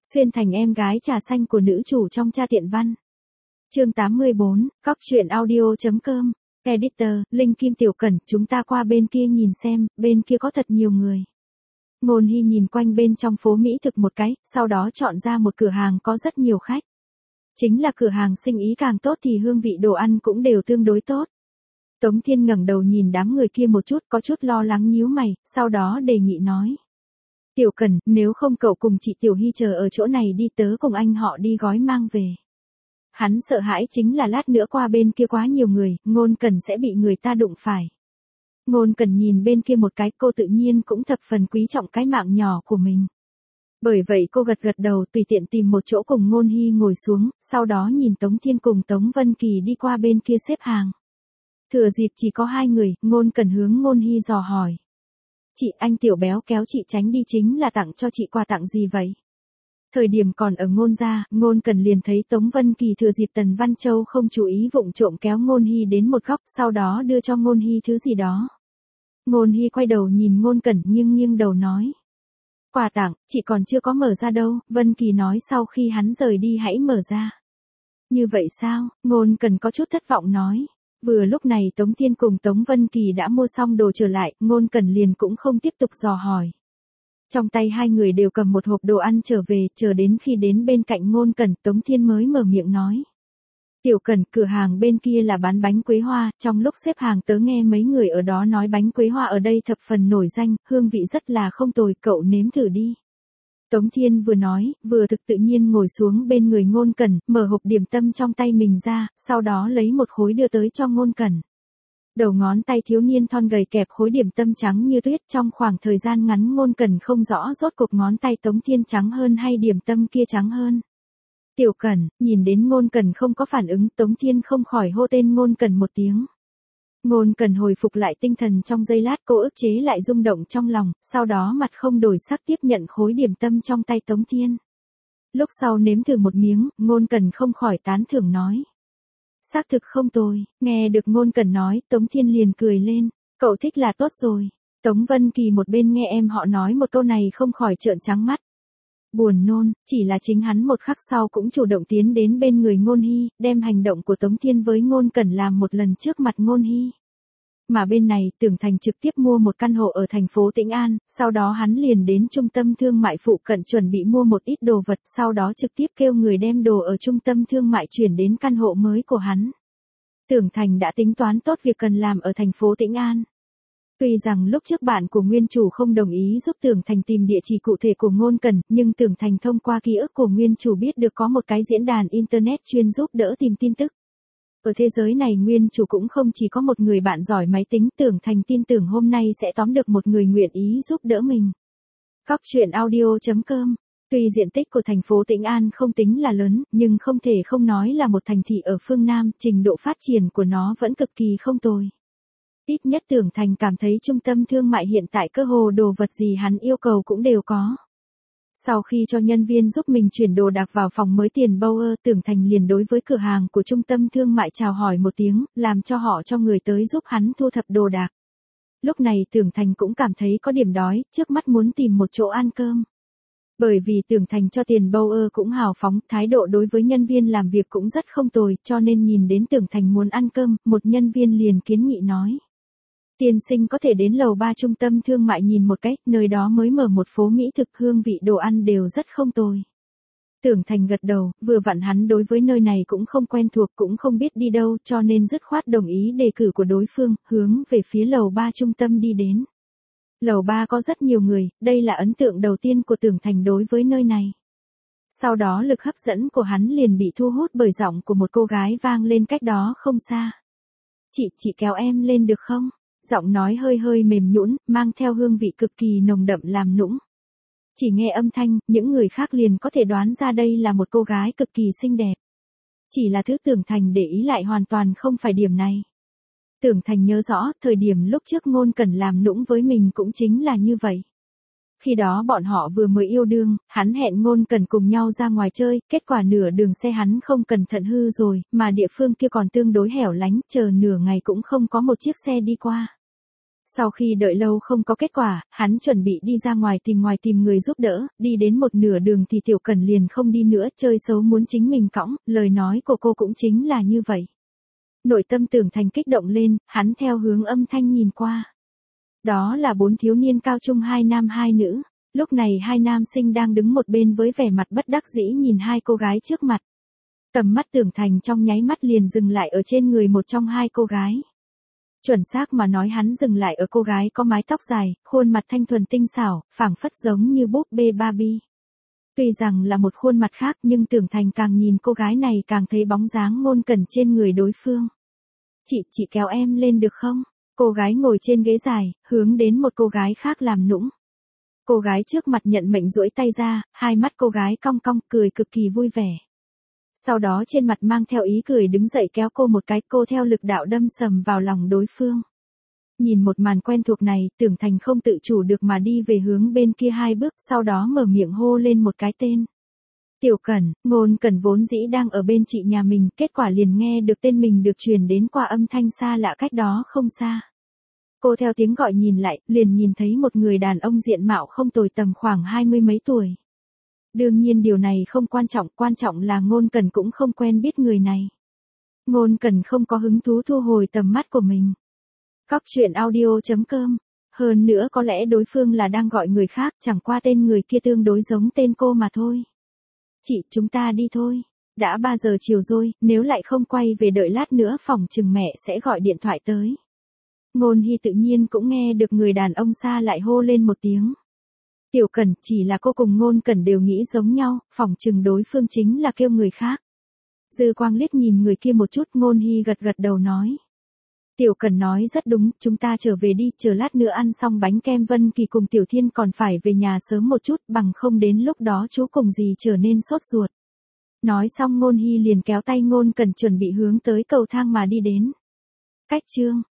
Xuyên thành em gái trà xanh của nữ chủ trong Cha Tiện Văn. Chương 84, Cóc truyện audio.com. Editor, Linh Kim Tiểu Cẩn, chúng ta qua bên kia nhìn xem, bên kia có thật nhiều người. Ngôn Hy nhìn quanh bên trong phố Mỹ thực một cái, sau đó chọn ra một cửa hàng có rất nhiều khách. Chính là cửa hàng sinh ý càng tốt thì hương vị đồ ăn cũng đều tương đối tốt. Tống Thiên ngẩng đầu nhìn đám người kia một chút, có chút lo lắng nhíu mày, sau đó đề nghị nói. Tiểu Cẩn, nếu không cậu cùng chị Tiểu Hy chờ ở chỗ này đi, tớ cùng anh họ đi gói mang về. Hắn sợ hãi chính là lát nữa qua bên kia quá nhiều người, Ngôn Cẩn sẽ bị người ta đụng phải. Ngôn Cẩn nhìn bên kia một cái, cô tự nhiên cũng thập phần quý trọng cái mạng nhỏ của mình. Bởi vậy cô gật gật đầu, tùy tiện tìm một chỗ cùng Ngôn Hy ngồi xuống, sau đó nhìn Tống Thiên cùng Tống Vân Kỳ đi qua bên kia xếp hàng. Thừa dịp chỉ có hai người, Ngôn Cẩn hướng Ngôn Hy dò hỏi. Chị, anh Tiểu Béo kéo chị tránh đi chính là tặng cho chị quà tặng gì vậy? Thời điểm còn ở Ngôn gia, Ngôn Cẩn liền thấy Tống Vân Kỳ thừa dịp Tần Văn Châu không chú ý vụng trộm kéo Ngôn Hy đến một góc, sau đó đưa cho Ngôn Hy thứ gì đó. Ngôn Hy quay đầu nhìn Ngôn Cẩn nghiêng đầu nói. Quà tặng, chị còn chưa có mở ra đâu, Vân Kỳ nói sau khi hắn rời đi hãy mở ra. Như vậy sao? Ngôn Cẩn có chút thất vọng nói. Vừa lúc này Tống Thiên cùng Tống Vân Kỳ đã mua xong đồ trở lại, Ngôn Cẩn liền cũng không tiếp tục dò hỏi. Trong tay hai người đều cầm một hộp đồ ăn trở về, chờ đến khi đến bên cạnh Ngôn Cẩn, Tống Thiên mới mở miệng nói. Tiểu Cẩn, cửa hàng bên kia là bán bánh quế hoa, trong lúc xếp hàng tớ nghe mấy người ở đó nói bánh quế hoa ở đây thập phần nổi danh, hương vị rất là không tồi, cậu nếm thử đi. Tống Thiên vừa nói, vừa thực tự nhiên ngồi xuống bên người Ngôn Cẩn, mở hộp điểm tâm trong tay mình ra, sau đó lấy một khối đưa tới cho Ngôn Cẩn. Đầu ngón tay thiếu niên thon gầy kẹp khối điểm tâm trắng như tuyết, trong khoảng thời gian ngắn Ngôn Cẩn không rõ rốt cuộc ngón tay Tống Thiên trắng hơn hay điểm tâm kia trắng hơn. Tiểu Cẩn, nhìn đến Ngôn Cẩn không có phản ứng, Tống Thiên không khỏi hô tên Ngôn Cẩn một tiếng. Ngôn Cẩn hồi phục lại tinh thần trong giây lát, cô ức chế lại rung động trong lòng, sau đó mặt không đổi sắc tiếp nhận khối điểm tâm trong tay Tống Thiên. Lúc sau nếm thử một miếng, Ngôn Cẩn không khỏi tán thưởng nói. Xác thực không tồi, nghe được Ngôn Cẩn nói, Tống Thiên liền cười lên, cậu thích là tốt rồi. Tống Vân Kỳ một bên nghe em họ nói một câu này không khỏi trợn trắng mắt. Buồn nôn, chỉ là chính hắn một khắc sau cũng chủ động tiến đến bên người Ngôn Hy, đem hành động của Tống Thiên với Ngôn Cẩn làm một lần trước mặt Ngôn Hy. Mà bên này, Tưởng Thành trực tiếp mua một căn hộ ở thành phố Tĩnh An, sau đó hắn liền đến trung tâm thương mại phụ cận chuẩn bị mua một ít đồ vật, sau đó trực tiếp kêu người đem đồ ở trung tâm thương mại chuyển đến căn hộ mới của hắn. Tưởng Thành đã tính toán tốt việc cần làm ở thành phố Tĩnh An. Tuy rằng lúc trước bạn của nguyên chủ không đồng ý giúp Tưởng Thành tìm địa chỉ cụ thể của Ngôn Cẩn, nhưng Tưởng Thành thông qua ký ức của nguyên chủ biết được có một cái diễn đàn Internet chuyên giúp đỡ tìm tin tức. Ở thế giới này nguyên chủ cũng không chỉ có một người bạn giỏi máy tính, Tưởng Thành tin tưởng hôm nay sẽ tóm được một người nguyện ý giúp đỡ mình. Cóc truyện audio.com. Tuy diện tích của thành phố Tĩnh An không tính là lớn, nhưng không thể không nói là một thành thị ở phương Nam, trình độ phát triển của nó vẫn cực kỳ không tồi. Ít nhất Tưởng Thành cảm thấy trung tâm thương mại hiện tại cơ hồ đồ vật gì hắn yêu cầu cũng đều có. Sau khi cho nhân viên giúp mình chuyển đồ đạc vào phòng mới tiền Bauer, Tưởng Thành liền đối với cửa hàng của trung tâm thương mại chào hỏi một tiếng, làm cho họ cho người tới giúp hắn thu thập đồ đạc. Lúc này Tưởng Thành cũng cảm thấy có điểm đói, trước mắt muốn tìm một chỗ ăn cơm. Bởi vì Tưởng Thành cho tiền Bauer cũng hào phóng, thái độ đối với nhân viên làm việc cũng rất không tồi, cho nên nhìn đến Tưởng Thành muốn ăn cơm, một nhân viên liền kiến nghị nói. Tiên sinh có thể đến lầu 3 trung tâm thương mại nhìn một cái, nơi đó mới mở một phố mỹ thực, hương vị đồ ăn đều rất không tồi. Tưởng Thành gật đầu, vừa vặn hắn đối với nơi này cũng không quen thuộc, cũng không biết đi đâu, cho nên dứt khoát đồng ý đề cử của đối phương, hướng về phía lầu 3 trung tâm đi đến. Lầu 3 có rất nhiều người, đây là ấn tượng đầu tiên của Tưởng Thành đối với nơi này. Sau đó lực hấp dẫn của hắn liền bị thu hút bởi giọng của một cô gái vang lên cách đó không xa. Chị kéo em lên được không? Giọng nói hơi mềm nhũn, mang theo hương vị cực kỳ nồng đậm làm nũng. Chỉ nghe âm thanh, những người khác liền có thể đoán ra đây là một cô gái cực kỳ xinh đẹp. Chỉ là thứ Tưởng Thành để ý lại hoàn toàn không phải điểm này. Tưởng Thành nhớ rõ, thời điểm lúc trước Ngôn Cẩn làm nũng với mình cũng chính là như vậy. Khi đó bọn họ vừa mới yêu đương, hắn hẹn Ngôn Cẩn cùng nhau ra ngoài chơi, kết quả nửa đường xe hắn không cẩn thận hư rồi, mà địa phương kia còn tương đối hẻo lánh, chờ nửa ngày cũng không có một chiếc xe đi qua. Sau khi đợi lâu không có kết quả, hắn chuẩn bị đi ra ngoài tìm người giúp đỡ, đi đến một nửa đường thì Tiểu Cẩn liền không đi nữa, chơi xấu muốn chính mình cõng, lời nói của cô cũng chính là như vậy. Nội tâm Tưởng Thành kích động lên, hắn theo hướng âm thanh nhìn qua. Đó là 4 thiếu niên cao trung, 2 nam 2 nữ. Lúc này 2 nam sinh đang đứng một bên với vẻ mặt bất đắc dĩ nhìn 2 cô gái trước mặt. Tầm mắt Tưởng Thành trong nháy mắt liền dừng lại ở trên người một trong 2 cô gái. Chuẩn xác mà nói hắn dừng lại ở cô gái có mái tóc dài, khuôn mặt thanh thuần tinh xảo, phảng phất giống như búp bê Barbie. Tuy rằng là một khuôn mặt khác nhưng Tưởng Thành càng nhìn cô gái này càng thấy bóng dáng Ngôn Cẩn trên người đối phương. Chị kéo em lên được không? Cô gái ngồi trên ghế dài, hướng đến một cô gái khác làm nũng. Cô gái trước mặt nhận mệnh duỗi tay ra, hai mắt cô gái cong cong, cười cực kỳ vui vẻ. Sau đó trên mặt mang theo ý cười đứng dậy kéo cô một cái, cô theo lực đạo đâm sầm vào lòng đối phương. Nhìn một màn quen thuộc này, Tưởng Thành không tự chủ được mà đi về hướng bên kia 2 bước, sau đó mở miệng hô lên một cái tên. Tiểu Cẩn. Ngôn Cẩn vốn dĩ đang ở bên chị nhà mình, kết quả liền nghe được tên mình được truyền đến qua âm thanh xa lạ cách đó không xa. Cô theo tiếng gọi nhìn lại, liền nhìn thấy một người đàn ông diện mạo không tồi, tầm khoảng 20 mấy tuổi. Đương nhiên điều này không quan trọng là Ngôn Cẩn cũng không quen biết người này. Ngôn Cẩn không có hứng thú thu hồi tầm mắt của mình. Cóc truyện audio.com. Hơn nữa có lẽ đối phương là đang gọi người khác, chẳng qua tên người kia tương đối giống tên cô mà thôi. Chị, chúng ta đi thôi. Đã 3 giờ chiều rồi, nếu lại không quay về đợi lát nữa phòng chừng mẹ sẽ gọi điện thoại tới. Ngôn Hy tự nhiên cũng nghe được người đàn ông xa lại hô lên một tiếng. Tiểu Cẩn, chỉ là cô cùng Ngôn Cẩn đều nghĩ giống nhau, phỏng chừng đối phương chính là kêu người khác. Dư Quang liếc nhìn người kia một chút, Ngôn Hy gật gật đầu nói. Tiểu Cẩn nói rất đúng, chúng ta trở về đi, chờ lát nữa ăn xong bánh kem Vân Kỳ cùng Tiểu Thiên còn phải về nhà sớm một chút, bằng không đến lúc đó chú cùng dì trở nên sốt ruột. Nói xong Ngôn Hy liền kéo tay Ngôn Cẩn chuẩn bị hướng tới cầu thang mà đi đến. Cách chương